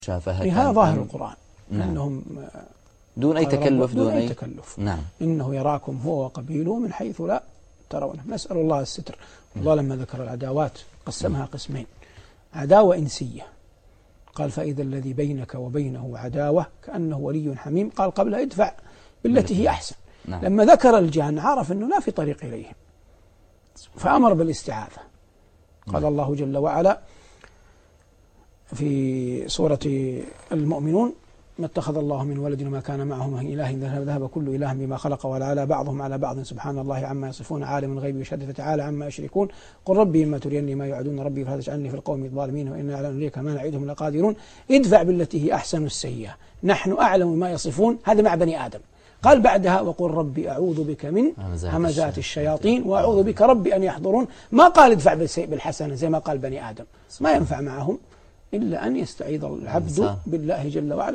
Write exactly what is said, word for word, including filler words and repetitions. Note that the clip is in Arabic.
مشافهة. هذا ظاهر القرآن. نعم. أنهم دون أي تكلف دون أي تكلف. نعم. إنه يراكم هو وقبيله من حيث لا ترونه. نسأل الله الستر. الله لما ذكر العداوات قسمها قسمين: عداوة إنسية، قال فإذا الذي بينك وبينه عداوة كأنه ولي حميم، قال قبلها ادفع بالتي هي أحسن. نعم. لما ذكر الجان عرف أنه لا في طريق إليهم فأمر بالاستعاذة. قال الله جل وعلا في سورة المؤمنون: ما اتخذ الله من ولد وما كان معه من إله ذهب كل إله بما خلق ولا بعضهم على بعض سبحان الله عما يصفون عالم الغيب وشهادة فتعالى عما يشركون قل ربي إما تريني ما يعدون ربي فلا تجعلني في القوم الظالمين وإنا على نريك ما نعيدهم لقادرون ادفع بالتي هي أحسن السيئة نحن أعلم ما يصفون. هذا مع بني آدم. قال بعدها: وقل ربي أعوذ بك من همزات الشياطين وأعوذ بك ربي أن يحضرون. ما قال ادفع بالحسنة زي ما قال بني آدم. ما ينفع معهم إلا أن يستعيذ العبد بالله جل وعلا.